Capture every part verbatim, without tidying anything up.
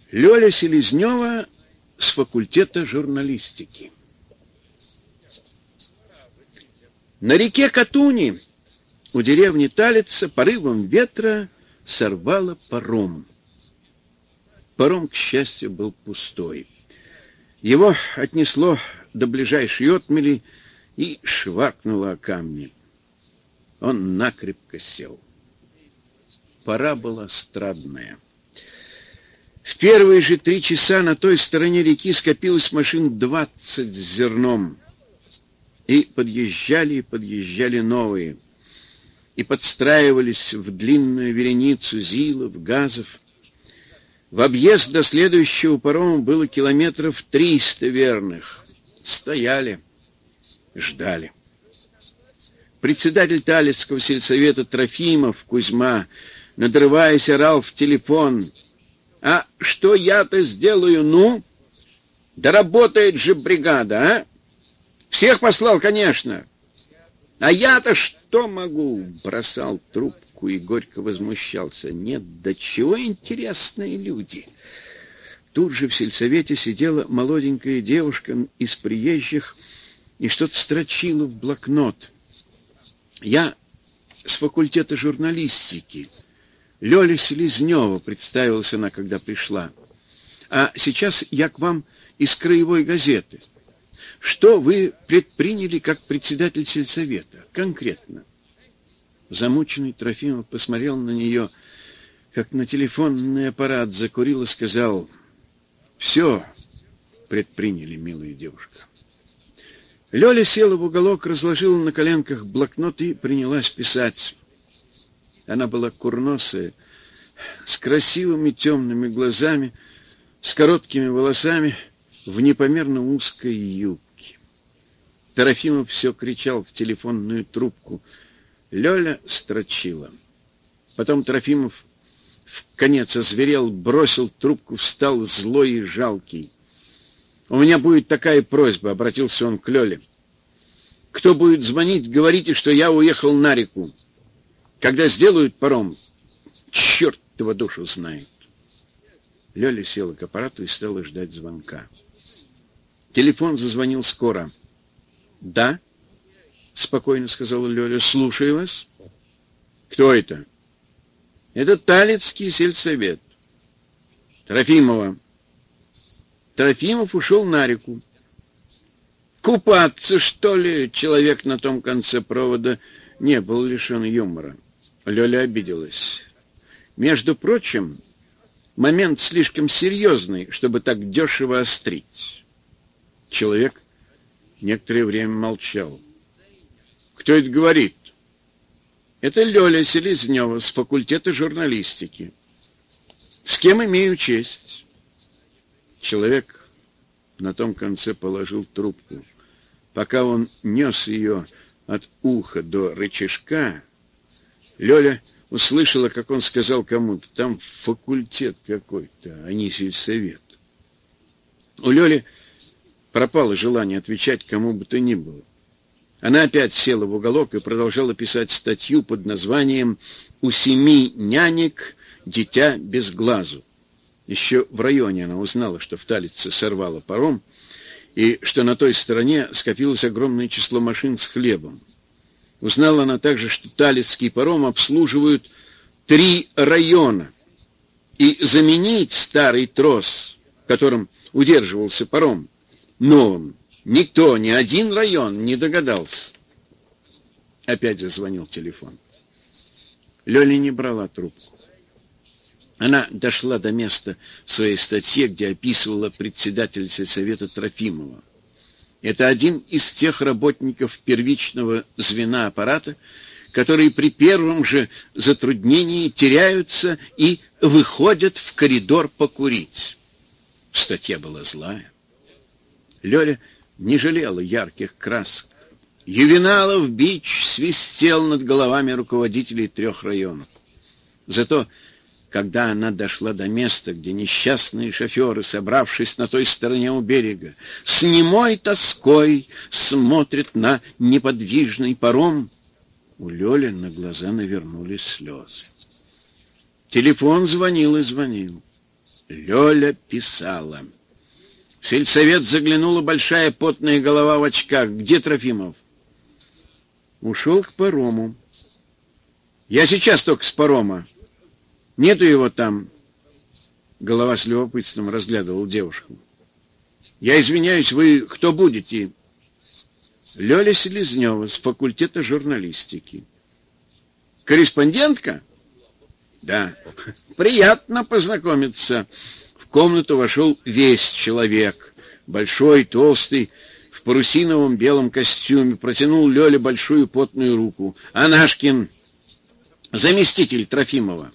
Лёля Селезнева с факультета журналистики. На реке Катуни у деревни Талица порывом ветра сорвало паром. Паром, к счастью, был пустой. Его отнесло до ближайшей отмели и шваркнуло о камни. Он накрепко сел. Пора была страдная. В первые же три часа на той стороне реки скопилось машин двадцать с зерном. И подъезжали, и подъезжали новые. И подстраивались в длинную вереницу зилов, газов. В объезд до следующего парома было километров триста верных. Стояли, ждали. Председатель Талицкого сельсовета Трофимов Кузьма, надрываясь, орал в телефон: «А что я-то сделаю, ну? Да работает же бригада, а? Всех послал, конечно. А я-то что могу?» Бросал трубку и горько возмущался. Нет, до чего интересные люди. Тут же в сельсовете сидела молоденькая девушка из приезжих и что-то строчила в блокнот. «Я с факультета журналистики. Лёля Селезнева», представилась она, когда пришла. «А сейчас я к вам из краевой газеты. Что вы предприняли как председатель сельсовета? Конкретно?» Замученный Трофимов посмотрел на нее, как на телефонный аппарат, закурил и сказал: «Все предприняли, милая девушка». Лёля села в уголок, разложила на коленках блокнот и принялась писать. Она была курносая, с красивыми темными глазами, с короткими волосами, в непомерно узкой юбке. Трофимов все кричал в телефонную трубку. Лёля строчила. Потом Трофимов вконец озверел, бросил трубку, встал злой и жалкий. «У меня будет такая просьба», — обратился он к Лёле. «Кто будет звонить, говорите, что я уехал на реку. Когда сделают паром, черт его душу знает». Лёля села к аппарату и стала ждать звонка. Телефон зазвонил скоро. «Да?» — спокойно сказала Лёля. «Слушаю вас». «Кто это?» «Это Талицкий сельсовет. Трофимова». Трофимов ушел на реку. «Купаться, что ли?» Человек на том конце провода не был лишен юмора. Лёля обиделась. «Между прочим, момент слишком серьезный, чтобы так дешево острить». Человек некоторое время молчал. «Кто это говорит?» «Это Лёля Селезнева с факультета журналистики. С кем имею честь?» Человек на том конце положил трубку. Пока он нес ее от уха до рычажка, Лёля услышала, как он сказал кому-то: «Там факультет какой-то, а не сельсовет». У Лёли пропало желание отвечать кому бы то ни было. Она опять села в уголок и продолжала писать статью под названием «У семи нянек дитя без глазу». Еще в районе она узнала, что в Талице сорвало паром, и что на той стороне скопилось огромное число машин с хлебом. Узнала она также, что Талицкий паром обслуживают три района, и заменить старый трос, которым удерживался паром, новым, никто, ни один район не догадался. Опять зазвонил телефон. Лёля не брала трубку. Она дошла до места в своей статье, где описывала председателя сельсовета Трофимова. Это один из тех работников первичного звена аппарата, которые при первом же затруднении теряются и выходят в коридор покурить. Статья была злая. Лёля не жалела ярких красок. Ювеналов бич свистел над головами руководителей трех районов. Зато когда она дошла до места, где несчастные шоферы, собравшись на той стороне у берега, с немой тоской смотрят на неподвижный паром, у Лёли на глаза навернулись слезы. Телефон звонил и звонил. Лёля писала. В сельсовет заглянула большая потная голова в очках. Где Трофимов? Ушел к парому. Я сейчас только с парома. Нету его там. Голова с любопытством разглядывал девушку. Я извиняюсь, вы кто будете? Лёля Селезнева с факультета журналистики. Корреспондентка? Да. Приятно познакомиться. В комнату вошел весь человек. Большой, толстый, в парусиновом белом костюме. Протянул Лёле большую потную руку. Анашкин, заместитель Трофимова.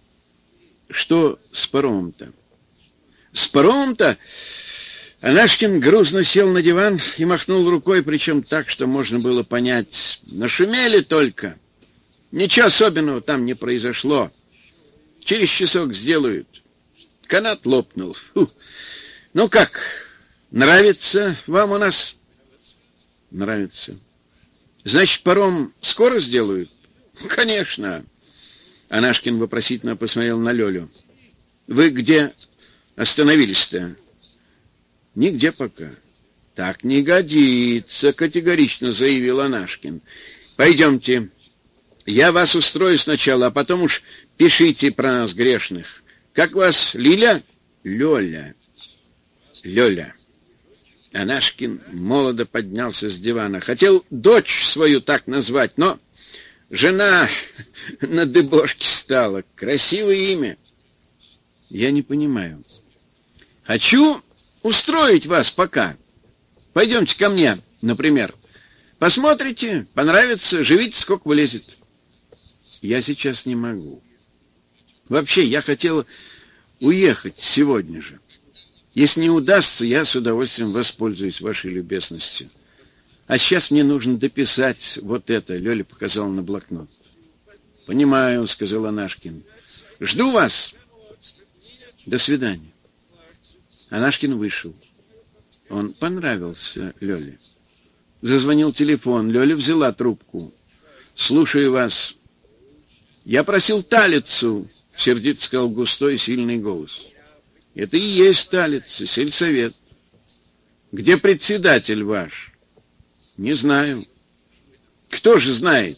Что с паромом-то? С паромом-то? Анашкин грузно сел на диван и махнул рукой, причем так, что можно было понять. Нашумели только. Ничего особенного там не произошло. Через часок сделают. Канат лопнул. Фу. Ну как, нравится вам у нас? Нравится. Значит, паром скоро сделают? Конечно. Анашкин вопросительно посмотрел на Лёлю. Вы где остановились-то? Нигде пока. Так не годится, категорично заявил Анашкин. Пойдемте. Я вас устрою сначала, а потом уж пишите про нас грешных. Как вас, Лиля? Лёля. Лёля. Анашкин молодо поднялся с дивана. Хотел дочь свою так назвать, но жена на дыбошке стала. Красивое имя. Я не понимаю. Хочу устроить вас пока. Пойдемте ко мне, например. Посмотрите, понравится, живите сколько влезет. Я сейчас не могу. Вообще, я хотел уехать сегодня же. Если не удастся, я с удовольствием воспользуюсь вашей любезностью. А сейчас мне нужно дописать вот это. Лёля показала на блокнот. Понимаю, сказал Анашкин. Жду вас. До свидания. Анашкин вышел. Он понравился Лёле. Зазвонил телефон. Лёля взяла трубку. Слушаю вас. Я просил Талицу, сердито сказал густой сильный голос. Это и есть Талица, сельсовет. Где председатель ваш? Не знаю. Кто же знает?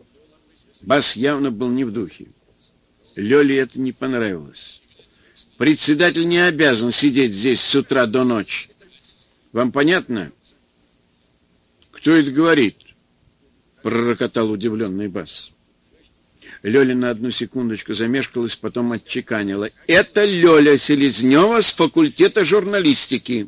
Бас явно был не в духе. Лёле это не понравилось. Председатель не обязан сидеть здесь с утра до ночи. Вам понятно? Кто это говорит? Пророкотал удивленный бас. Лёля на одну секундочку замешкалась, потом отчеканила. Это Лёля Селезнева с факультета журналистики.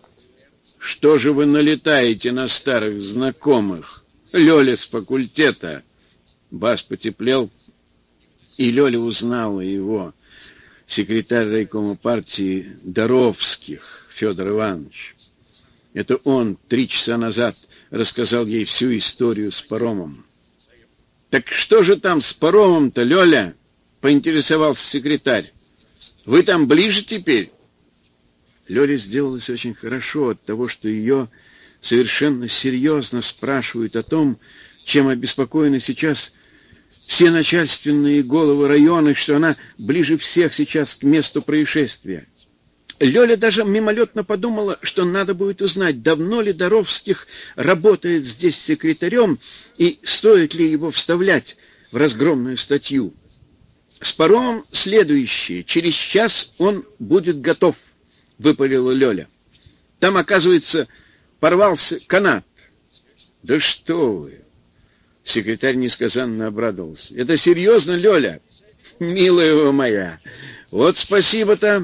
Что же вы налетаете на старых знакомых? Лёля с факультета. Бас потеплел, и Лёля узнала его. Секретарь райкома партии Доровских Федор Иванович. Это он три часа назад рассказал ей всю историю с паромом. Так что же там с паромом-то, Лёля? Поинтересовался секретарь. Вы там ближе теперь? Лёле сделалось очень хорошо от того, что ее совершенно серьезно спрашивают о том, чем обеспокоены сейчас все начальственные головы района, что она ближе всех сейчас к месту происшествия. Лёля даже мимолетно подумала, что надо будет узнать, давно ли Доровских работает здесь секретарем и стоит ли его вставлять в разгромную статью. С паромом следующее. Через час он будет готов, выпалила Лёля. Там, оказывается, порвался канат. Да что вы! Секретарь несказанно обрадовался. Это серьезно, Лёля? Милая вы моя, вот спасибо-то.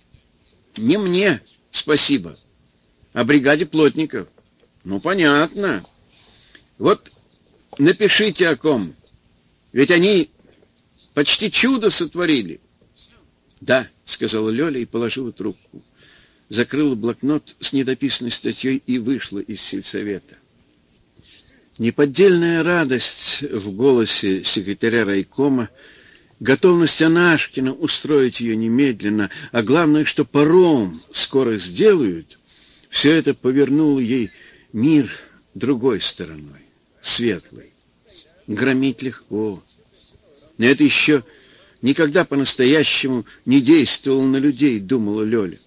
Не мне спасибо, а бригаде плотников. Ну, понятно. Вот напишите о ком. Ведь они почти чудо сотворили. Да, сказала Лёля и положила трубку. Закрыла блокнот с недописанной статьей и вышла из сельсовета. Неподдельная радость в голосе секретаря райкома, готовность Анашкина устроить ее немедленно, а главное, что паром скоро сделают, все это повернуло ей мир другой стороной, светлой. Громить легко. Но это еще никогда по-настоящему не действовал на людей, думала Лёля.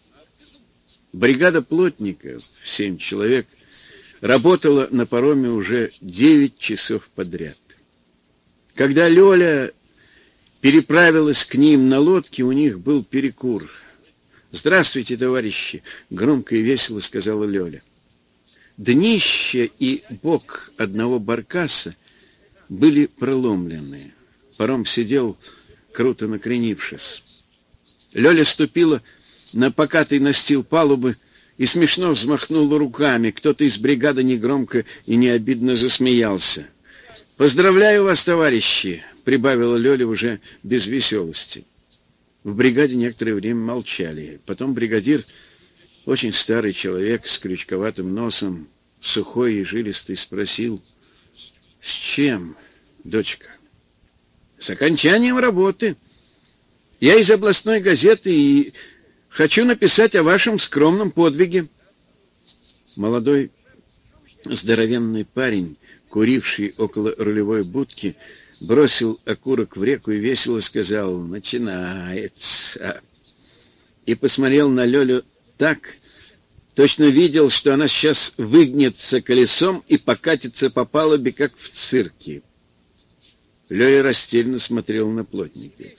Бригада плотников в семь человек работала на пароме уже девять часов подряд. Когда Лёля переправилась к ним на лодке, у них был перекур. «Здравствуйте, товарищи!» — громко и весело сказала Лёля. Днище и бок одного баркаса были проломлены. Паром сидел, круто накренившись. Лёля ступила на покатый настил палубы и смешно взмахнула руками. Кто-то из бригады негромко и не обидно засмеялся. «Поздравляю вас, товарищи!» — прибавила Лёля уже без веселости. В бригаде некоторое время молчали. Потом бригадир, очень старый человек с крючковатым носом, сухой и жилистый, спросил: «С чем, дочка?» «С окончанием работы. Я из областной газеты и хочу написать о вашем скромном подвиге». Молодой здоровенный парень, куривший около рулевой будки, бросил окурок в реку и весело сказал: «Начинается!» И посмотрел на Лёлю так, точно видел, что она сейчас выгнется колесом и покатится по палубе, как в цирке. Лёля растерянно смотрел на плотника.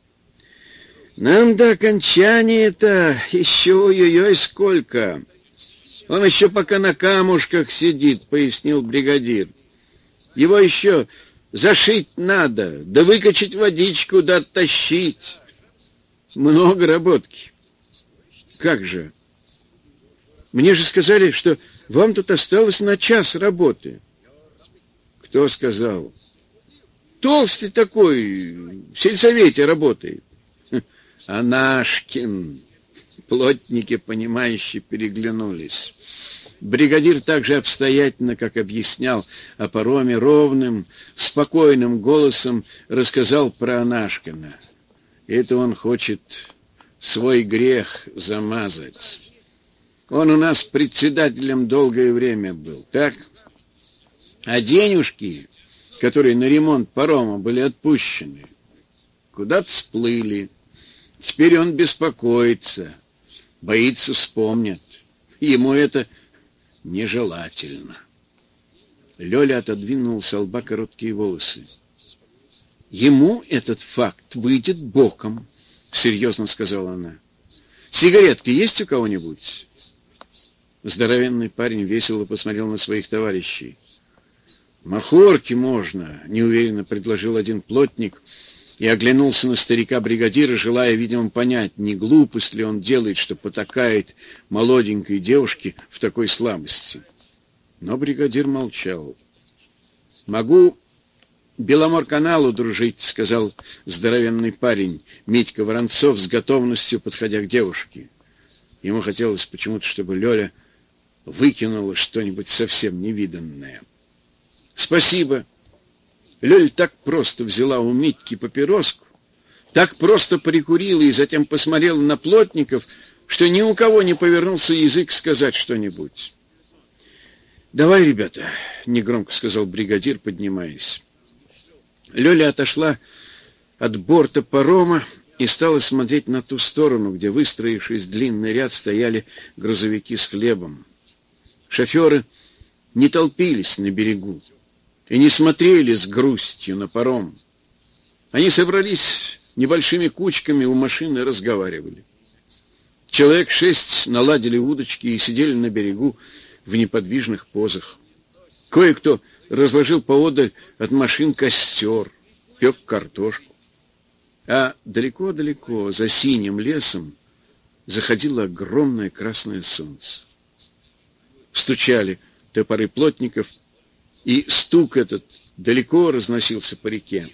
«Нам до окончания-то еще ой-ой-ой сколько! Он еще пока на камушках сидит», — пояснил бригадир. «Его еще зашить надо, да выкачать водичку, да оттащить. Много работки». «Как же? Мне же сказали, что вам тут осталось на час работы». «Кто сказал?» «Толстый такой, в сельсовете работает». «Анашкин». Плотники, понимающие, переглянулись. Бригадир так же обстоятельно, как объяснял о пароме, ровным, спокойным голосом рассказал про Анашкина. Это он хочет свой грех замазать. Он у нас председателем долгое время был, так? А денежки, которые на ремонт парома были отпущены, куда-то сплыли. Теперь он беспокоится, боится, вспомнят. Ему это нежелательно. Лёля отодвинула со лба короткие волосы. «Ему этот факт выйдет боком», — серьезно сказала она. «Сигаретки есть у кого-нибудь?» Здоровенный парень весело посмотрел на своих товарищей. «Махорки можно», — неуверенно предложил один плотник и оглянулся на старика-бригадира, желая, видимо, понять, не глупость ли он делает, что потакает молоденькой девушке в такой слабости. Но бригадир молчал. «Могу Беломорканалу дружить», — сказал здоровенный парень Митька Воронцов, с готовностью подходя к девушке. Ему хотелось почему-то, чтобы Лёля выкинула что-нибудь совсем невиданное. «Спасибо». Лёля так просто взяла у Митьки папироску, так просто прикурила и затем посмотрела на плотников, что ни у кого не повернулся язык сказать что-нибудь. «Давай, ребята», — негромко сказал бригадир, поднимаясь. Лёля отошла от борта парома и стала смотреть на ту сторону, где, выстроившись в длинный ряд, стояли грузовики с хлебом. Шоферы не толпились на берегу и не смотрели с грустью на паром. Они собрались небольшими кучками у машины и разговаривали. Человек шесть наладили удочки и сидели на берегу в неподвижных позах. Кое-кто разложил поодаль от машин костер, пек картошку. А далеко-далеко, за синим лесом, заходило огромное красное солнце. Стучали топоры плотников, и стук этот далеко разносился по реке.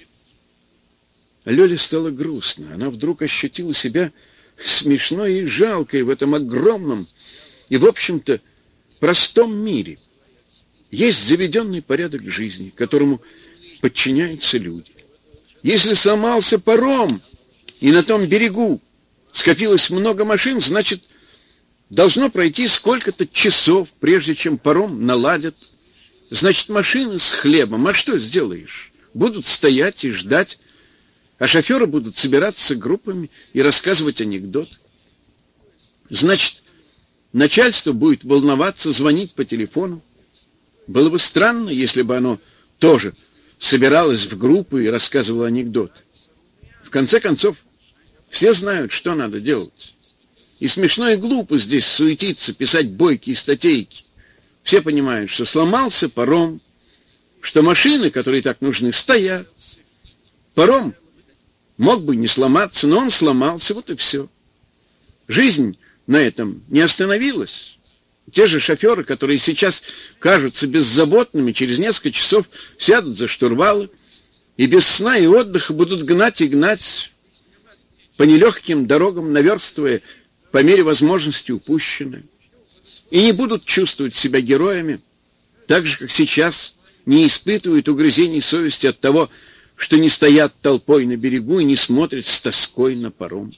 Лёле стало грустно. Она вдруг ощутила себя смешной и жалкой в этом огромном и, в общем-то, простом мире. Есть заведенный порядок жизни, которому подчиняются люди. Если сломался паром, и на том берегу скопилось много машин, значит, должно пройти сколько-то часов, прежде чем паром наладят. Значит, машины с хлебом, а что сделаешь? Будут стоять и ждать, а шоферы будут собираться группами и рассказывать анекдот. Значит, начальство будет волноваться, звонить по телефону. Было бы странно, если бы оно тоже собиралось в группы и рассказывало анекдот. В конце концов, все знают, что надо делать. И смешно и глупо здесь суетиться, писать бойкие статейки. Все понимают, что сломался паром, что машины, которые так нужны, стоят. Паром мог бы не сломаться, но он сломался, вот и все. Жизнь на этом не остановилась. Те же шоферы, которые сейчас кажутся беззаботными, через несколько часов сядут за штурвалы и без сна и отдыха будут гнать и гнать по нелегким дорогам, наверстывая по мере возможности упущенное. И не будут чувствовать себя героями, так же, как сейчас не испытывают угрызений совести от того, что не стоят толпой на берегу и не смотрят с тоской на паром.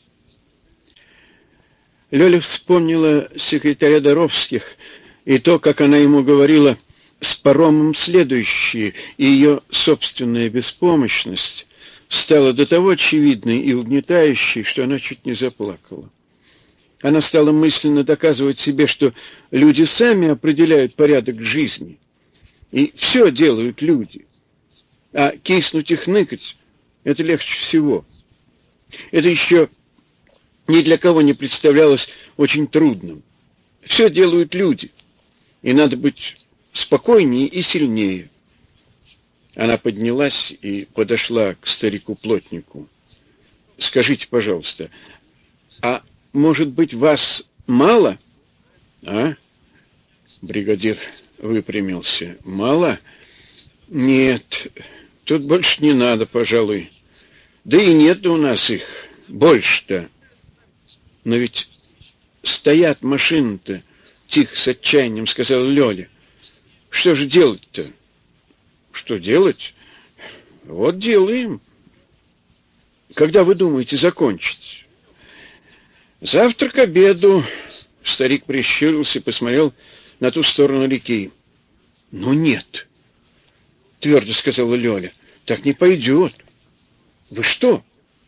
Лёля вспомнила секретаря Доровских и то, как она ему говорила с паромом следующее, и ее собственная беспомощность стала до того очевидной и угнетающей, что она чуть не заплакала. Она стала мысленно доказывать себе, что люди сами определяют порядок жизни, и все делают люди, а киснуть и хныкать — это легче всего. Это еще ни для кого не представлялось очень трудным. Все делают люди, и надо быть спокойнее и сильнее. Она поднялась и подошла к старику-плотнику. «Скажите, пожалуйста, а может быть, вас мало?» «А?» Бригадир выпрямился. «Мало? Нет, тут больше не надо, пожалуй. Да и нет у нас их больше-то. Но ведь стоят машины-то», — тихо с отчаянием сказала Лёля. «Что же делать-то?» «Что делать? Вот делаем. Когда вы думаете закончить?» «Завтра к обеду». Старик прищурился и посмотрел на ту сторону реки. «Ну нет», — твердо сказала Лёля, — «так не пойдет». «Вы что?»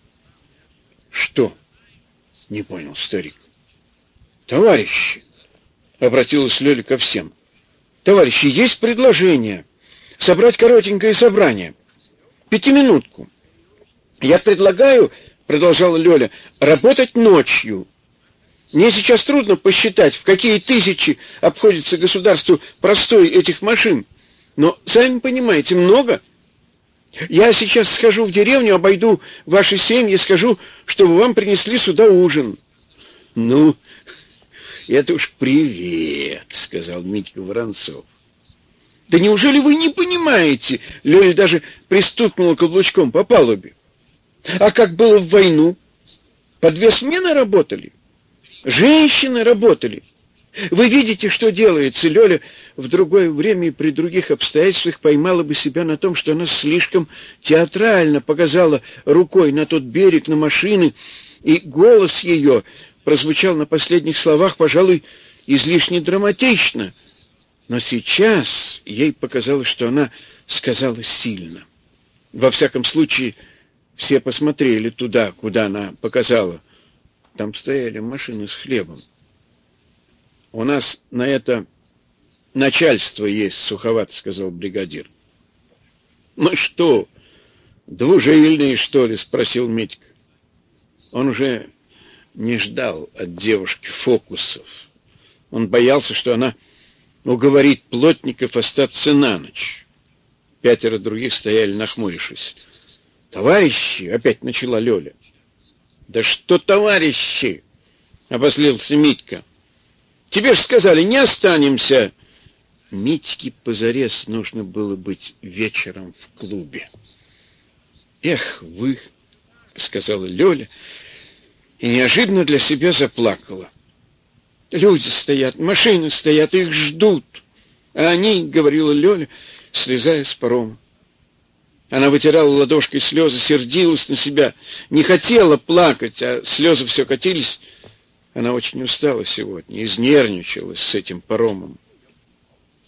«Что?» — не понял старик. «Товарищи», — обратилась Лёля ко всем, — «товарищи, есть предложение собрать коротенькое собрание. Пятиминутку. Я предлагаю, — продолжала Лёля, — работать ночью. Мне сейчас трудно посчитать, в какие тысячи обходится государству простой этих машин. Но, сами понимаете, много. Я сейчас схожу в деревню, обойду ваши семьи, скажу, чтобы вам принесли сюда ужин». «Ну, это уж привет», — сказал Митька Воронцов. «Да неужели вы не понимаете?» Лёля даже пристукнула каблучком по палубе. «А как было в войну? По две смены работали. Женщины работали. Вы видите, что делается?» Лёля в другое время и при других обстоятельствах поймала бы себя на том, что она слишком театрально показала рукой на тот берег, на машины, и голос ее прозвучал на последних словах, пожалуй, излишне драматично. Но сейчас ей показалось, что она сказала сильно. Во всяком случае, все посмотрели туда, куда она показала. Там стояли машины с хлебом. «У нас на это начальство есть, суховато», — сказал бригадир. «Ну что, двужильные, что ли?» — спросил Митька. Он уже не ждал от девушки фокусов. Он боялся, что она уговорит плотников остаться на ночь. Пятеро других стояли, нахмурившись. «Товарищи!» — опять начала Лёля. «Да что товарищи!» — обозлился Митька. «Тебе ж сказали, не останемся!» Митьке позарез нужно было быть вечером в клубе. «Эх вы!» — сказала Лёля, и неожиданно для себя заплакала. «Люди стоят, машины стоят, их ждут. А они, — говорила Лёля, слезая с парома. Она вытирала ладошкой слезы, сердилась на себя, не хотела плакать, а слезы все катились. Она очень устала сегодня, изнервничалась с этим паромом.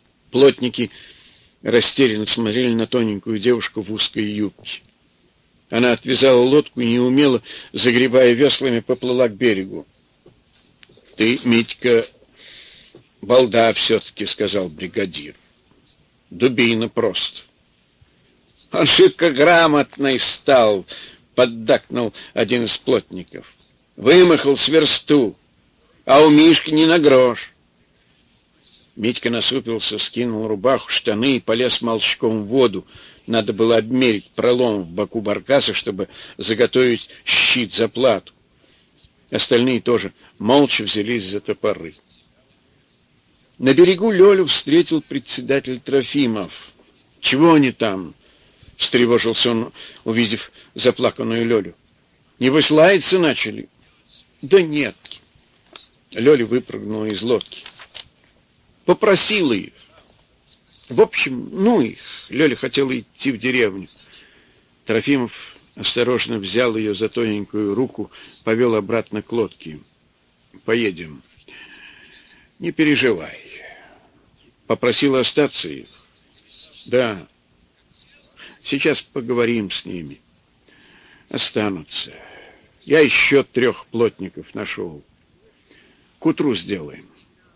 Плотники растерянно смотрели на тоненькую девушку в узкой юбке. Она отвязала лодку и, неумело загребая веслами, поплыла к берегу. — Ты, Митька, балда все-таки, — сказал бригадир. — Дубина просто. — Он шибко грамотный стал, — поддакнул один из плотников. — Вымахал с версту, а у Мишки не на грош. Митька насупился, скинул рубаху, штаны и полез молчком в воду. Надо было обмерить пролом в боку баркаса, чтобы заготовить щит за плату. Остальные тоже молча взялись за топоры. На берегу Лёлю встретил председатель Трофимов. — Чего они там? — встревожился он, увидев заплаканную Лёлю. — Небось, лаяться начали? — Да нет. Лёля выпрыгнула из лодки. Попросила их. В общем, ну их. Лёля хотела идти в деревню. Трофимов осторожно взял ее за тоненькую руку, повел обратно к лодке. — Поедем. — Не переживай. Попросила остаться их? — Да. Сейчас поговорим с ними. Останутся. Я еще трех плотников нашел. К утру сделаем.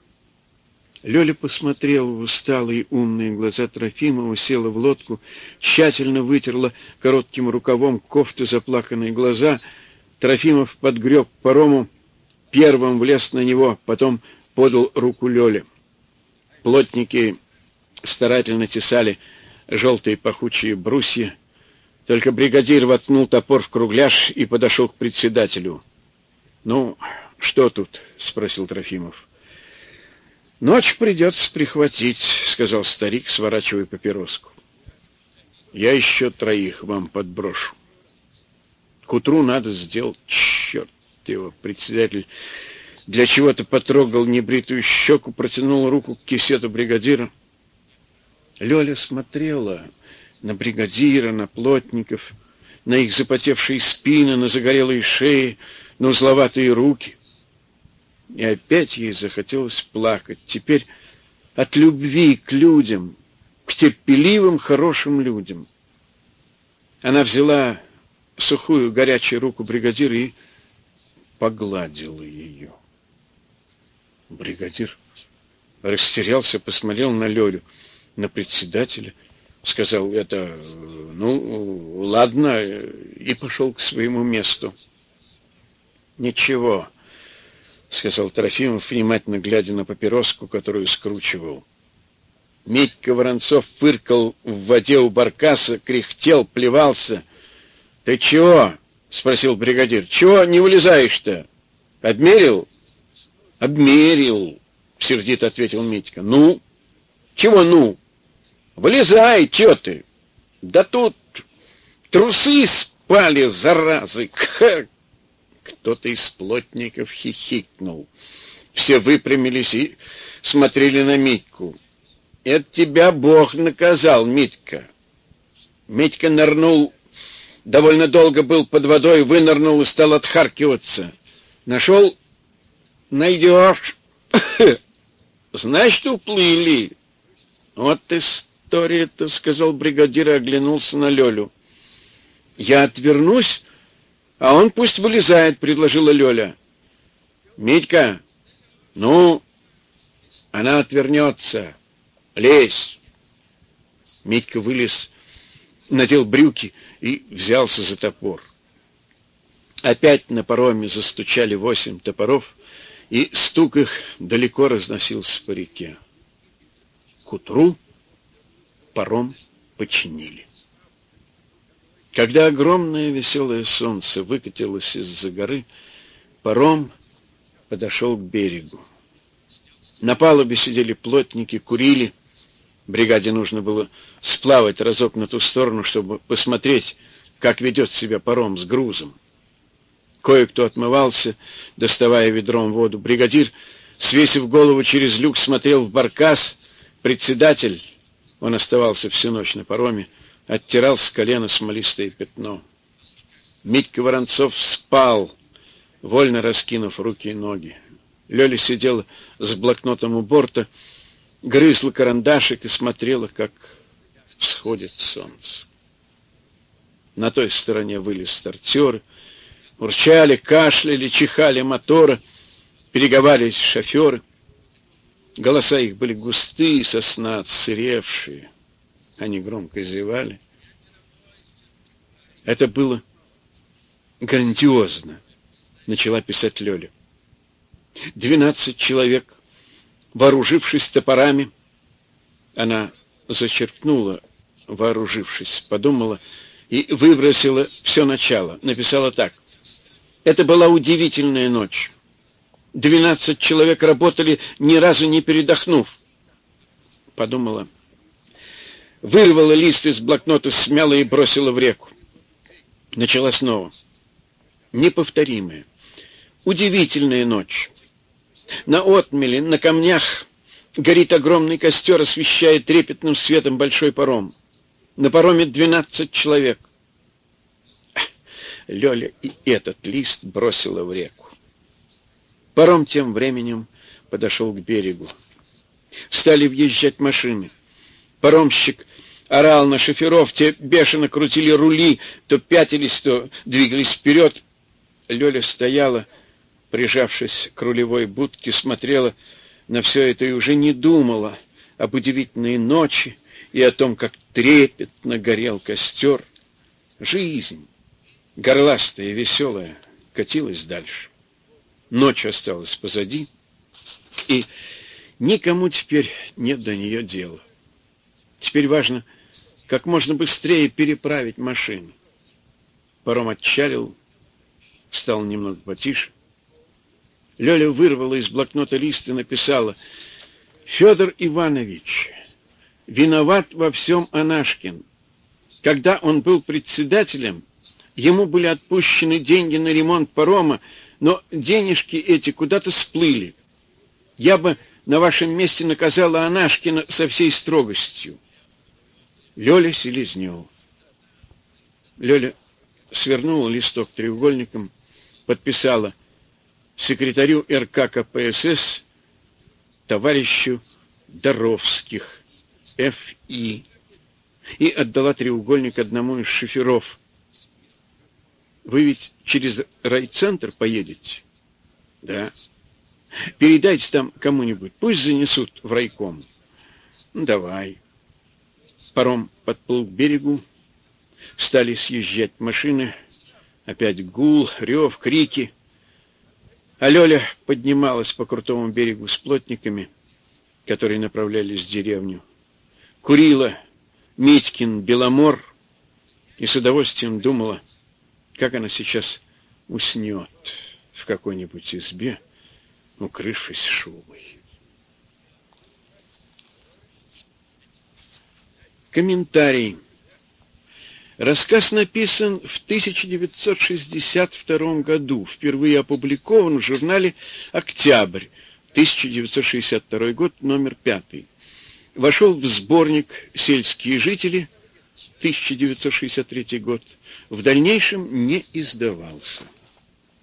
Лёля посмотрела в усталые умные глаза Трофимова, села в лодку, тщательно вытерла коротким рукавом кофты заплаканные глаза. Трофимов подгреб к парому, первым влез на него, потом подал руку Лёле. Плотники старательно тесали желтые пахучие брусья. Только бригадир воткнул топор в кругляш и подошел к председателю. — Ну, что тут? — спросил Трофимов. — Ночь придется прихватить, — сказал старик, сворачивая папироску. — Я еще троих вам подброшу. К утру надо сделать. Черт его, председатель для чего-то потрогал небритую щеку, протянул руку к кисету бригадира. Лёля смотрела на бригадира, на плотников, на их запотевшие спины, на загорелые шеи, на узловатые руки. И опять ей захотелось плакать. Теперь от любви к людям, к терпеливым, хорошим людям. Она взяла сухую, горячую руку бригадира и погладила ее. Бригадир растерялся, посмотрел на Лёлю, на председателя, сказал: это, ну, ладно, и пошел к своему месту. Ничего, — сказал Трофимов, внимательно глядя на папироску, которую скручивал. Митька Воронцов фыркал в воде у баркаса, кряхтел, плевался. — Ты чего? — спросил бригадир. — Чего не вылезаешь-то? Обмерил? — Обмерил, — сердито ответил Митька. — Ну? — Чего ну? — Вылезай, чё ты? — Да тут трусы спали, заразы! Как! Кто-то из плотников хихикнул. Все выпрямились и смотрели на Митьку. — Это тебя Бог наказал, Митька. Митька нырнул, довольно долго был под водой, вынырнул и стал отхаркиваться. Нашел? Найдешь. Значит, уплыли. Вот история-то, — сказал бригадир и оглянулся на Лёлю. — Я отвернусь, а он пусть вылезает, — предложила Лёля. — Митька, ну, она отвернется. Лезь. Митька вылез, надел брюки и взялся за топор. Опять на пароме застучали восемь топоров, и стук их далеко разносился по реке. К утру паром починили. Когда огромное веселое солнце выкатилось из-за горы, паром подошел к берегу. На палубе сидели плотники, курили. Бригаде нужно было сплавать разок на ту сторону, чтобы посмотреть, как ведет себя паром с грузом. Кое-кто отмывался, доставая ведром воду. Бригадир, свесив голову через люк, смотрел в баркас. Председатель, он оставался всю ночь на пароме, оттирал с колена смолистое пятно. Митька Воронцов спал, вольно раскинув руки и ноги. Лёля сидела с блокнотом у борта, грызла карандашик и смотрела, как всходит солнце. На той стороне вылез стартеры. Урчали, кашляли, чихали моторы, переговаривались шоферы. Голоса их были густые, со сна отсыревшие. Они громко зевали. Это было грандиозно, начала писать Лёля. Двенадцать человек, вооружившись топорами, она зачеркнула, вооружившись, подумала и выбросила все начало. Написала так. Это была удивительная ночь. Двенадцать человек работали, ни разу не передохнув. Подумала. Вырвала лист из блокнота, смяла и бросила в реку. Начала снова. Неповторимая, удивительная ночь. На отмеле, на камнях горит огромный костер, освещая трепетным светом большой паром. На пароме двенадцать человек. Лёля и этот лист бросила в реку. Паром тем временем подошел к берегу. Стали въезжать машины. Паромщик орал на шоферов, те бешено крутили рули, то пятились, то двигались вперед. Лёля стояла, прижавшись к рулевой будке, смотрела на все это и уже не думала об удивительной ночи и о том, как трепетно горел костер. Жизнь, горластая, веселая, катилась дальше. Ночь осталась позади, и никому теперь нет до нее дела. Теперь важно как можно быстрее переправить машины. Паром отчалил, стал немного потише. Лёля вырвала из блокнота лист и написала: «Федор Иванович, виноват во всем Анашкин. Когда он был председателем, ему были отпущены деньги на ремонт парома, но денежки эти куда-то сплыли. Я бы на вашем месте наказала Анашкина со всей строгостью. Лёля Селезнёва». Лёля свернула листок треугольником, подписала: секретарю эр ка ка пэ эс эс товарищу Доровских, эф и, и отдала треугольник одному из шоферов. Вы ведь через райцентр поедете? Да. Передайте там кому-нибудь, пусть занесут в райком. Ну, давай. Паром подплыл к берегу, стали съезжать машины, опять гул, рев, крики. А Лёля поднималась по крутому берегу с плотниками, которые направлялись в деревню. Курила Митькин Беломор и с удовольствием думала, как она сейчас уснет в какой-нибудь избе, укрывшись шубой. Комментарий. Рассказ написан в тысяча девятьсот шестьдесят втором году, впервые опубликован в журнале «Октябрь», тысяча девятьсот шестьдесят второй год, номер пятый. Вошел в сборник «Сельские жители», тысяча девятьсот шестьдесят третий год. В дальнейшем не издавался.